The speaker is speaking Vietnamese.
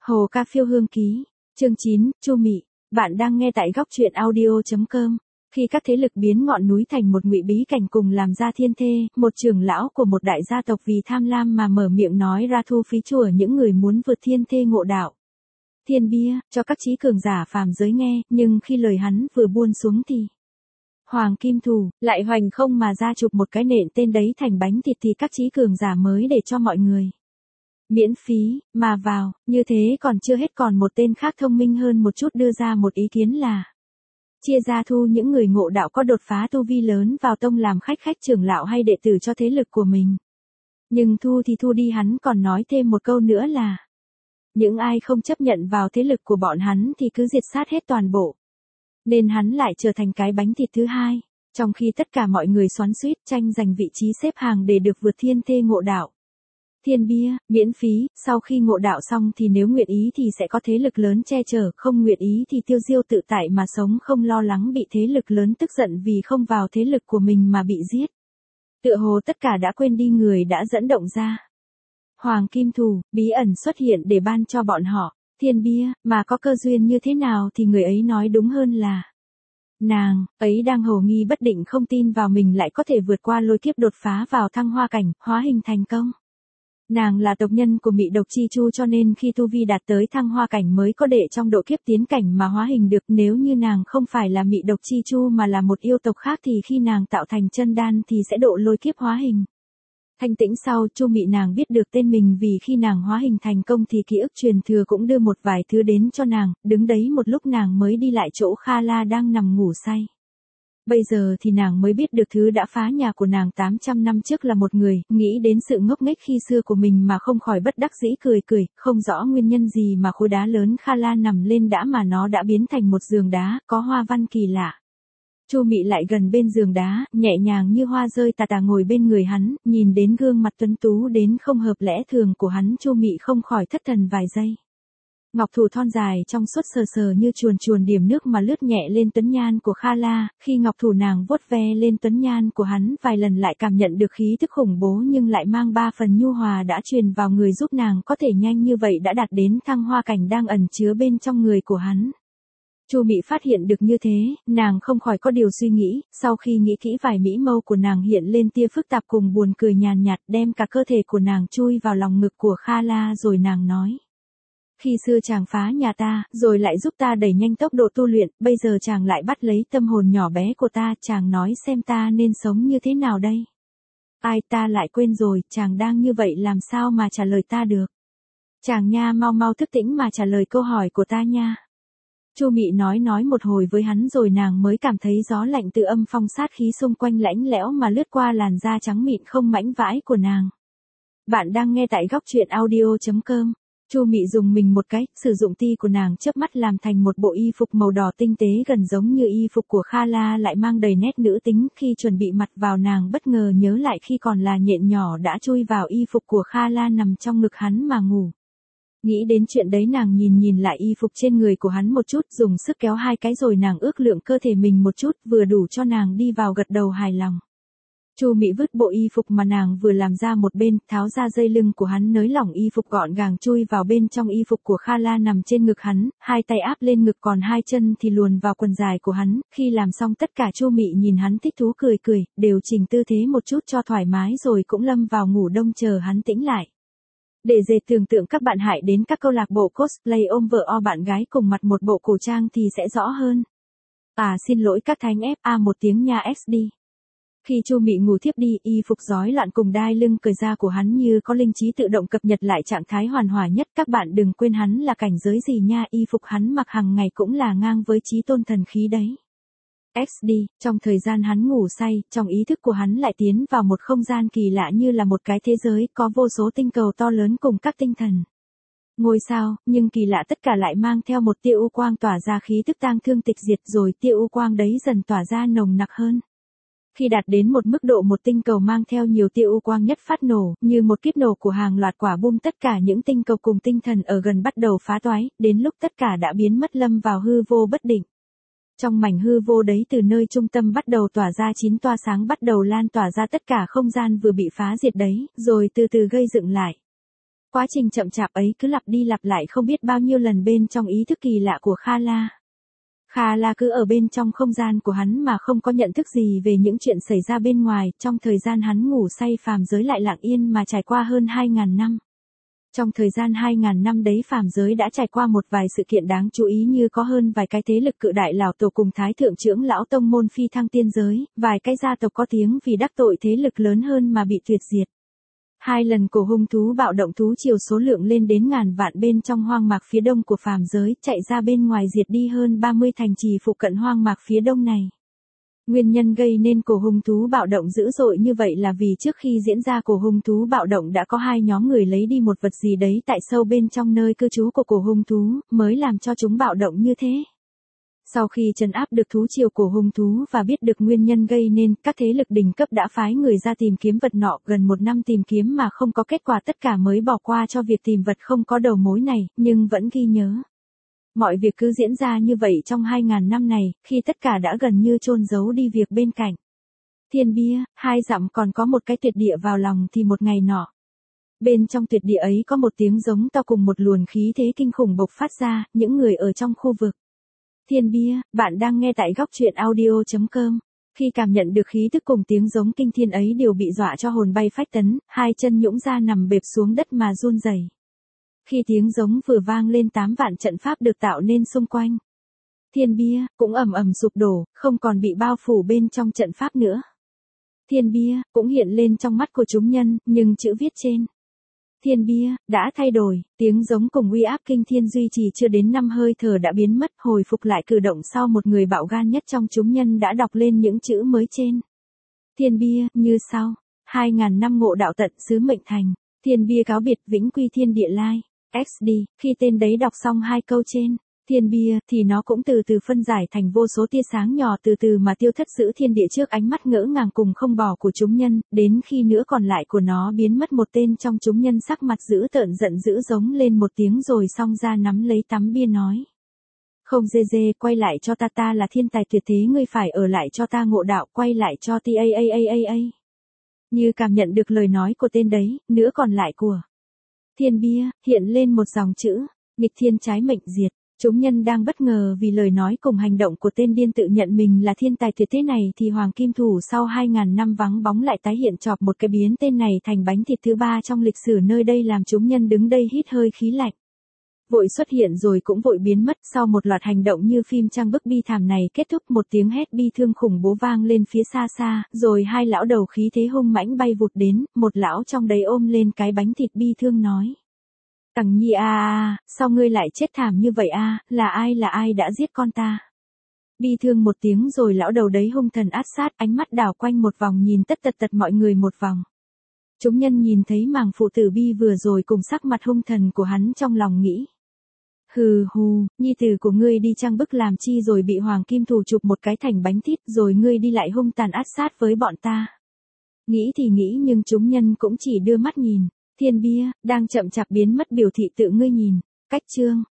Hồ Ca Phiêu Hương Ký, chương 9, Chu Mị, bạn đang nghe tại góc truyện audio.com. Khi các thế lực biến ngọn núi thành một ngụy bí cảnh cùng làm ra thiên thê, một trưởng lão của một đại gia tộc vì tham lam mà mở miệng nói ra thu phí chùa những người muốn vượt thiên thê ngộ đạo. Thiên bia, cho các trí cường giả phàm giới nghe, nhưng khi lời hắn vừa buôn xuống thì Hoàng Kim Thù lại hoành không mà ra chụp một cái nện tên đấy thành bánh thịt thì các trí cường giả mới để cho mọi người miễn phí mà vào. Như thế còn chưa hết, còn một tên khác thông minh hơn một chút đưa ra một ý kiến là chia ra thu những người ngộ đạo có đột phá tu vi lớn vào tông làm khách trưởng lão hay đệ tử cho thế lực của mình. Nhưng thu thì thu đi, hắn còn nói thêm một câu nữa là những ai không chấp nhận vào thế lực của bọn hắn thì cứ diệt sát hết toàn bộ. Nên hắn lại trở thành cái bánh thịt thứ hai, trong khi tất cả mọi người xoắn xuýt tranh giành vị trí xếp hàng để được vượt thiên thê ngộ đạo. Thiên bia, miễn phí, sau khi ngộ đạo xong thì nếu nguyện ý thì sẽ có thế lực lớn che chở, không nguyện ý thì tiêu diêu tự tại mà sống, không lo lắng bị thế lực lớn tức giận vì không vào thế lực của mình mà bị giết. Tựa hồ tất cả đã quên đi người đã dẫn động ra Hoàng Kim Thù, bí ẩn xuất hiện để ban cho bọn họ thiên bia, mà có cơ duyên như thế nào thì người ấy nói đúng hơn là nàng ấy đang hồ nghi bất định, không tin vào mình lại có thể vượt qua lôi kiếp đột phá vào thăng hoa cảnh, hóa hình thành công. Nàng là tộc nhân của Mị Độc Chi Chu cho nên khi tu vi đạt tới thăng hoa cảnh mới có đệ trong độ kiếp tiến cảnh mà hóa hình được. Nếu như nàng không phải là Mị Độc Chi Chu mà là một yêu tộc khác thì khi nàng tạo thành chân đan thì sẽ độ lôi kiếp hóa hình. Thanh tĩnh sau, Chu Mị nàng biết được tên mình vì khi nàng hóa hình thành công thì ký ức truyền thừa cũng đưa một vài thứ đến cho nàng, đứng đấy một lúc nàng mới đi lại chỗ Kha La đang nằm ngủ say. Bây giờ thì nàng mới biết được thứ đã phá nhà của nàng 800 năm trước là một người, nghĩ đến sự ngốc nghếch khi xưa của mình mà không khỏi bất đắc dĩ cười, không rõ nguyên nhân gì mà khối đá lớn Kha La nằm lên đã mà nó đã biến thành một giường đá, có hoa văn kỳ lạ. Chu Mị lại gần bên giường đá, nhẹ nhàng như hoa rơi tà ngồi bên người hắn, nhìn đến gương mặt tuấn tú đến không hợp lẽ thường của hắn, Chu Mị không khỏi thất thần vài giây. Ngọc thủ thon dài trong suốt sờ như chuồn điểm nước mà lướt nhẹ lên tuấn nhan của Kha La, khi ngọc thủ nàng vuốt ve lên tuấn nhan của hắn vài lần lại cảm nhận được khí thức khủng bố nhưng lại mang 3 phần nhu hòa đã truyền vào người, giúp nàng có thể nhanh như vậy đã đạt đến thăng hoa cảnh đang ẩn chứa bên trong người của hắn. Chu Mị phát hiện được như thế, nàng không khỏi có điều suy nghĩ, sau khi nghĩ kỹ vài mỹ mâu của nàng hiện lên tia phức tạp cùng buồn cười nhàn nhạt, đem cả cơ thể của nàng chui vào lòng ngực của Kha La rồi nàng nói. Khi xưa chàng phá nhà ta, rồi lại giúp ta đẩy nhanh tốc độ tu luyện, bây giờ chàng lại bắt lấy tâm hồn nhỏ bé của ta, chàng nói xem ta nên sống như thế nào đây? Ai, ta lại quên rồi, chàng đang như vậy làm sao mà trả lời ta được? Chàng nha, mau thức tỉnh mà trả lời câu hỏi của ta nha. Chu Mị nói một hồi với hắn rồi nàng mới cảm thấy gió lạnh từ âm phong sát khí xung quanh lạnh lẽo mà lướt qua làn da trắng mịn không mảnh vãi của nàng. Bạn đang nghe tại góc truyện audio.com. Chu Mị dùng mình một cái, sử dụng ti của nàng chớp mắt làm thành một bộ y phục màu đỏ tinh tế gần giống như y phục của Kha La, lại mang đầy nét nữ tính. Khi chuẩn bị mặt vào nàng bất ngờ nhớ lại khi còn là nhện nhỏ đã chui vào y phục của Kha La nằm trong ngực hắn mà ngủ. Nghĩ đến chuyện đấy nàng nhìn lại y phục trên người của hắn một chút, dùng sức kéo 2 cái rồi nàng ước lượng cơ thể mình một chút, vừa đủ cho nàng đi vào gật đầu hài lòng. Chu Mị vứt bộ y phục mà nàng vừa làm ra một bên, tháo ra dây lưng của hắn nới lỏng y phục gọn gàng chui vào bên trong y phục của Kha La nằm trên ngực hắn, 2 tay áp lên ngực còn 2 chân thì luồn vào quần dài của hắn. Khi làm xong tất cả Chu Mị nhìn hắn thích thú cười, điều chỉnh tư thế một chút cho thoải mái rồi cũng lâm vào ngủ đông chờ hắn tĩnh lại. Để dễ tưởng tượng các bạn hãy đến các câu lạc bộ cosplay ôm vợ o bạn gái cùng mặc một bộ cổ trang thì sẽ rõ hơn. Xin lỗi các thánh FA một tiếng nha XD. Khi Chu Mị ngủ thiếp đi, y phục rối loạn cùng đai lưng cởi ra của hắn như có linh trí tự động cập nhật lại trạng thái hoàn hòa nhất. Các bạn đừng quên hắn là cảnh giới gì nha, y phục hắn mặc hàng ngày cũng là ngang với chí tôn thần khí đấy. XD, trong thời gian hắn ngủ say, trong ý thức của hắn lại tiến vào một không gian kỳ lạ như là một cái thế giới có vô số tinh cầu to lớn cùng các tinh thần. Ngôi sao, nhưng kỳ lạ tất cả lại mang theo một tia u quang tỏa ra khí tức tang thương tịch diệt, rồi tia u quang đấy dần tỏa ra nồng nặc hơn. Khi đạt đến một mức độ một tinh cầu mang theo nhiều tia u quang nhất phát nổ, như một kiếp nổ của hàng loạt quả bom, tất cả những tinh cầu cùng tinh thần ở gần bắt đầu phá toái, đến lúc tất cả đã biến mất lâm vào hư vô bất định. Trong mảnh hư vô đấy, từ nơi trung tâm bắt đầu tỏa ra 9 tia sáng bắt đầu lan tỏa ra tất cả không gian vừa bị phá diệt đấy, rồi từ từ gây dựng lại. Quá trình chậm chạp ấy cứ lặp đi lặp lại không biết bao nhiêu lần bên trong ý thức kỳ lạ của Kha La. Kha La cứ ở bên trong không gian của hắn mà không có nhận thức gì về những chuyện xảy ra bên ngoài, trong thời gian hắn ngủ say phàm giới lại lặng yên mà trải qua hơn 2.000 năm. Trong thời gian 2.000 năm đấy phàm giới đã trải qua một vài sự kiện đáng chú ý như có hơn vài cái thế lực cự đại lão tổ cùng thái thượng trưởng lão tông môn phi thăng tiên giới, vài cái gia tộc có tiếng vì đắc tội thế lực lớn hơn mà bị tuyệt diệt. 2 lần cổ hung thú bạo động thú triều số lượng lên đến ngàn vạn bên trong hoang mạc phía đông của phàm giới, chạy ra bên ngoài diệt đi hơn 30 thành trì phụ cận hoang mạc phía đông này. Nguyên nhân gây nên cổ hung thú bạo động dữ dội như vậy là vì trước khi diễn ra cổ hung thú bạo động đã có 2 nhóm người lấy đi một vật gì đấy tại sâu bên trong nơi cư trú của cổ hung thú, mới làm cho chúng bạo động như thế. Sau khi trấn áp được thú triều cổ hung thú và biết được nguyên nhân gây nên, các thế lực đỉnh cấp đã phái người ra tìm kiếm vật nọ, gần 1 năm tìm kiếm mà không có kết quả, tất cả mới bỏ qua cho việc tìm vật không có đầu mối này, nhưng vẫn ghi nhớ. Mọi việc cứ diễn ra như vậy trong 2.000 năm này, khi tất cả đã gần như chôn giấu đi việc bên cạnh. Thiên bia, 2 dặm còn có một cái tuyệt địa vào lòng thì một ngày nọ. Bên trong tuyệt địa ấy có một tiếng giống to cùng một luồng khí thế kinh khủng bộc phát ra, những người ở trong khu vực. Thiên bia, bạn đang nghe tại góc truyện audio.com. Khi cảm nhận được khí tức cùng tiếng giống kinh thiên ấy đều bị dọa cho hồn bay phách tấn, 2 chân nhũn ra nằm bẹp xuống đất mà run rẩy. Khi tiếng giống vừa vang lên 8 vạn trận pháp được tạo nên xung quanh. Thiên bia cũng ầm ầm sụp đổ, không còn bị bao phủ bên trong trận pháp nữa. Thiên bia cũng hiện lên trong mắt của chúng nhân, nhưng chữ viết trên thiên bia đã thay đổi, tiếng giống cùng uy áp kinh thiên duy trì chưa đến 5 hơi thở đã biến mất, hồi phục lại cử động sau một người bạo gan nhất trong chúng nhân đã đọc lên những chữ mới trên. Thiên bia như sau: 2.000 năm ngộ đạo tận sứ mệnh thành. Thiên bia cáo biệt vĩnh quy thiên địa lai. XD, khi tên đấy đọc xong 2 câu trên thiên bia thì nó cũng từ từ phân giải thành vô số tia sáng nhỏ từ từ mà tiêu thất giữa thiên địa trước ánh mắt ngỡ ngàng cùng không bỏ của chúng nhân, đến khi nửa còn lại của nó biến mất. Một tên trong chúng nhân sắc mặt dữ tợn giận dữ giống lên một tiếng rồi xong ra nắm lấy tấm bia nói: Không dê dê, quay lại cho ta, ta là thiên tài tuyệt thế, ngươi phải ở lại cho ta ngộ đạo, quay lại cho ta. Như cảm nhận được lời nói của tên đấy, nửa còn lại của thiên bia hiện lên một dòng chữ: nghịch thiên trái mệnh diệt. Chúng nhân đang bất ngờ vì lời nói cùng hành động của tên điên tự nhận mình là thiên tài tuyệt thế này thì Hoàng Kim Thủ sau 2.000 năm vắng bóng lại tái hiện, chọc một cái biến tên này thành bánh thịt thứ 3 trong lịch sử nơi đây, làm chúng nhân đứng đây hít hơi khí lạnh. Vội xuất hiện rồi cũng vội biến mất. Sau một loạt hành động như phim trang bức bi thảm này kết thúc, một tiếng hét bi thương khủng bố vang lên phía xa xa, rồi 2 lão đầu khí thế hung mãnh bay vụt đến, một lão trong đấy ôm lên cái bánh thịt bi thương nói: Tằng Nhi sao ngươi lại chết thảm như vậy là ai đã giết con ta? Bi thương một tiếng rồi lão đầu đấy hung thần ác sát, ánh mắt đảo quanh một vòng nhìn tất tật mọi người một vòng. Chúng nhân nhìn thấy màng phụ tử bi vừa rồi cùng sắc mặt hung thần của hắn trong lòng nghĩ: Hừ hù, nhi tử của ngươi đi trang bức làm chi rồi bị Hoàng Kim Thủ chụp một cái thành bánh thít, rồi ngươi đi lại hung tàn ác sát với bọn ta. Nghĩ thì nghĩ nhưng chúng nhân cũng chỉ đưa mắt nhìn. Thiên bia đang chậm chạp biến mất biểu thị tự ngươi nhìn. Cách chương